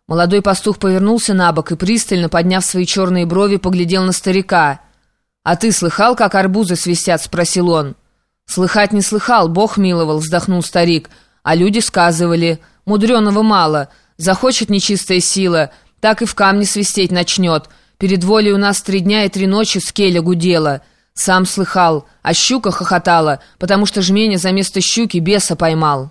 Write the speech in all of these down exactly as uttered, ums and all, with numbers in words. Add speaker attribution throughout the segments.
Speaker 1: Молодой пастух повернулся на бок и, пристально подняв свои черные брови, поглядел на старика. «А ты слыхал, как арбузы свистят?» — спросил он. «Слыхать не слыхал, Бог миловал», — вздохнул старик. «А люди сказывали, мудреного мало, захочет нечистая сила, так и в камне свистеть начнет. Перед волей у нас три дня и три ночи скеля гудела. Сам слыхал, а щука хохотала, потому что жменя за место щуки беса поймал».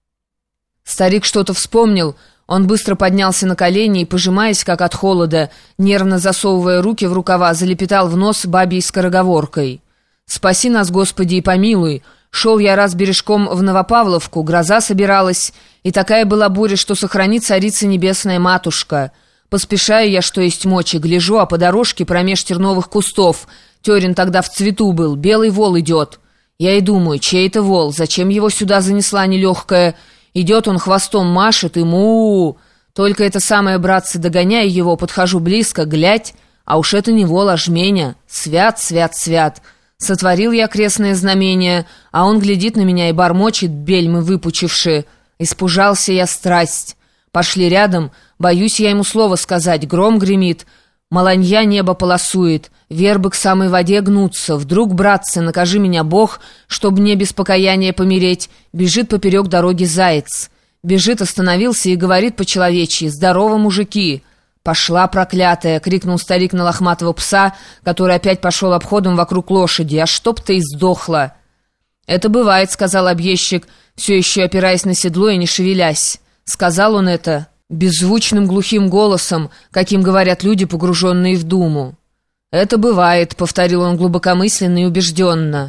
Speaker 1: Старик что-то вспомнил. Он быстро поднялся на колени и, пожимаясь, как от холода, нервно засовывая руки в рукава, залепетал в нос бабьей скороговоркой. «Спаси нас, Господи, и помилуй! Шел я раз бережком в Новопавловку, гроза собиралась, и такая была буря, что сохранит царица небесная матушка. Поспешаю я, что есть мочи, гляжу, а по дорожке промеж терновых кустов, Терен тогда в цвету был, белый вол идет. Я и думаю, чей это вол, зачем его сюда занесла нелегкая? Идет он хвостом машет и му. Только это самое, братцы, догоняя его, подхожу близко, глядь, а уж это не вол, а жменя. Свят, свят, свят. Сотворил я крестное знамение, а он глядит на меня и бормочет, бельмы выпучивши. Испужался я страсть. Пошли рядом, боюсь я ему слово сказать, гром гремит, маланья небо полосует, вербы к самой воде гнутся. Вдруг, братцы, накажи меня Бог, чтоб мне без покаяния помереть, бежит поперек дороги заяц. Бежит, остановился и говорит по-человечьи: «Здорово, мужики!» «Пошла, проклятая!» — крикнул старик на лохматого пса, который опять пошел обходом вокруг лошади. «А чтоб ты и сдохла!» «Это бывает», — сказал объездчик, все еще опираясь на седло и не шевелясь. Сказал он это беззвучным глухим голосом, каким говорят люди, погруженные в думу. «Это бывает», — повторил он глубокомысленно и убежденно.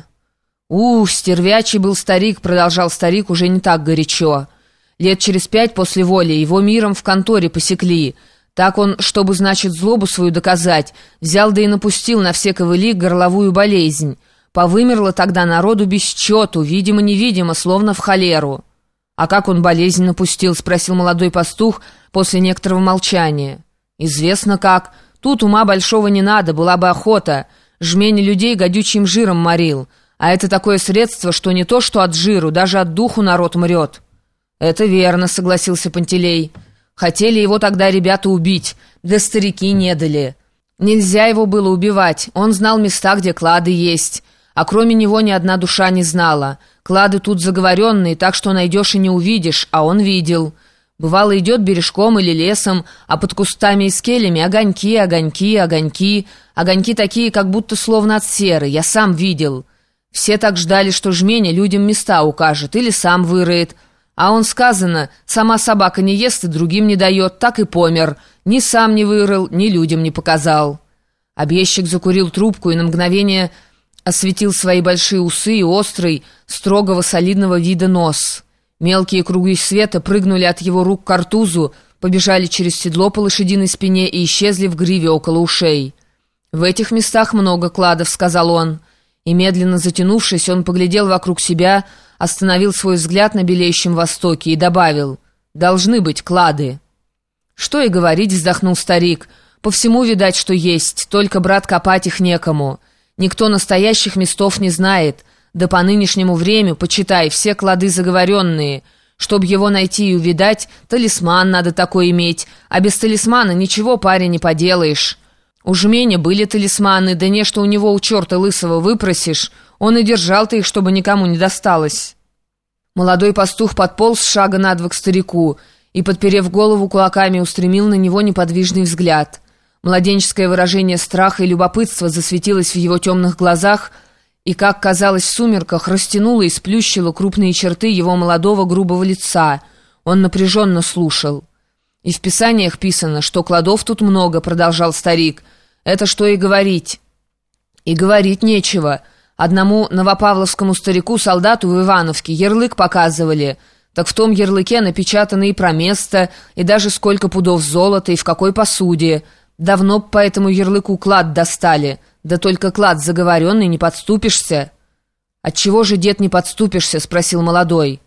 Speaker 1: «У, стервячий был старик», — продолжал старик уже не так горячо. «Лет через пять после воли его миром в конторе посекли. Так он, чтобы, значит, злобу свою доказать, взял да и напустил на все ковыли горловую болезнь. Повымерло тогда народу без счету, видимо-невидимо, словно в холеру». «А как он болезнь напустил?» — спросил молодой пастух после некоторого молчания. «Известно как. Тут ума большого не надо, была бы охота. Жмени людей гадючим жиром морил. А это такое средство, что не то что от жиру, даже от духу народ мрет». «Это верно», — согласился Пантелей. «Хотели его тогда ребята убить, да старики не дали. Нельзя его было убивать, он знал места, где клады есть. А кроме него ни одна душа не знала. Клады тут заговоренные, так что найдешь и не увидишь, а он видел. Бывало, идет бережком или лесом, а под кустами и скелями огоньки, огоньки, огоньки. Огоньки такие, как будто словно от серы, я сам видел. Все так ждали, что жменя людям места укажет или сам выроет. А он, сказано, сама собака не ест и другим не дает, так и помер. Ни сам не вырыл, ни людям не показал». Объездчик закурил трубку и на мгновение осветил свои большие усы и острый, строгого солидного вида нос. Мелкие круги света прыгнули от его рук к картузу, побежали через седло по лошадиной спине и исчезли в гриве около ушей. «В этих местах много кладов», — сказал он. И медленно затянувшись, он поглядел вокруг себя, остановил свой взгляд на белеющем востоке и добавил: «Должны быть клады». «Что и говорить», — вздохнул старик. «По всему видать, что есть, только, брат, копать их некому. Никто настоящих местов не знает. Да по нынешнему времени, почитай, все клады заговоренные. Чтоб его найти и увидать, талисман надо такой иметь, а без талисмана ничего, парень, не поделаешь. У жменя были талисманы, да не что у него у черта лысого выпросишь, он и держал-то их, чтобы никому не досталось». Молодой пастух подполз с шага на два к старику и, подперев голову кулаками, устремил на него неподвижный взгляд. Младенческое выражение страха и любопытства засветилось в его темных глазах и, как казалось в сумерках, растянуло и сплющило крупные черты его молодого грубого лица. Он напряженно слушал. «И в писаниях писано, что кладов тут много», — продолжал старик. «Это что и говорить». «И говорить нечего. Одному новопавловскому старику-солдату в Ивановке ярлык показывали. Так в том ярлыке напечатано и про место, и даже сколько пудов золота, и в какой посуде. Давно б по этому ярлыку клад достали. Да только клад заговоренный, не подступишься». «Отчего же, дед, не подступишься?» — спросил молодой.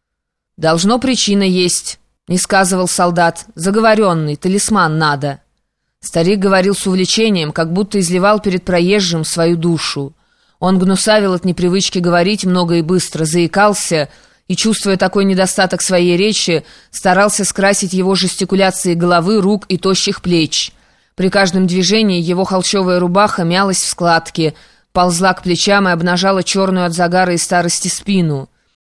Speaker 1: «Должно причина есть», — не сказывал солдат. «Заговоренный, талисман надо». Старик говорил с увлечением, как будто изливал перед проезжим свою душу. Он гнусавил от непривычки говорить много и быстро, заикался и, чувствуя такой недостаток своей речи, старался скрасить его жестикуляции головы, рук и тощих плеч. При каждом движении его холщовая рубаха мялась в складке, ползла к плечам и обнажала черную от загара и старости спину.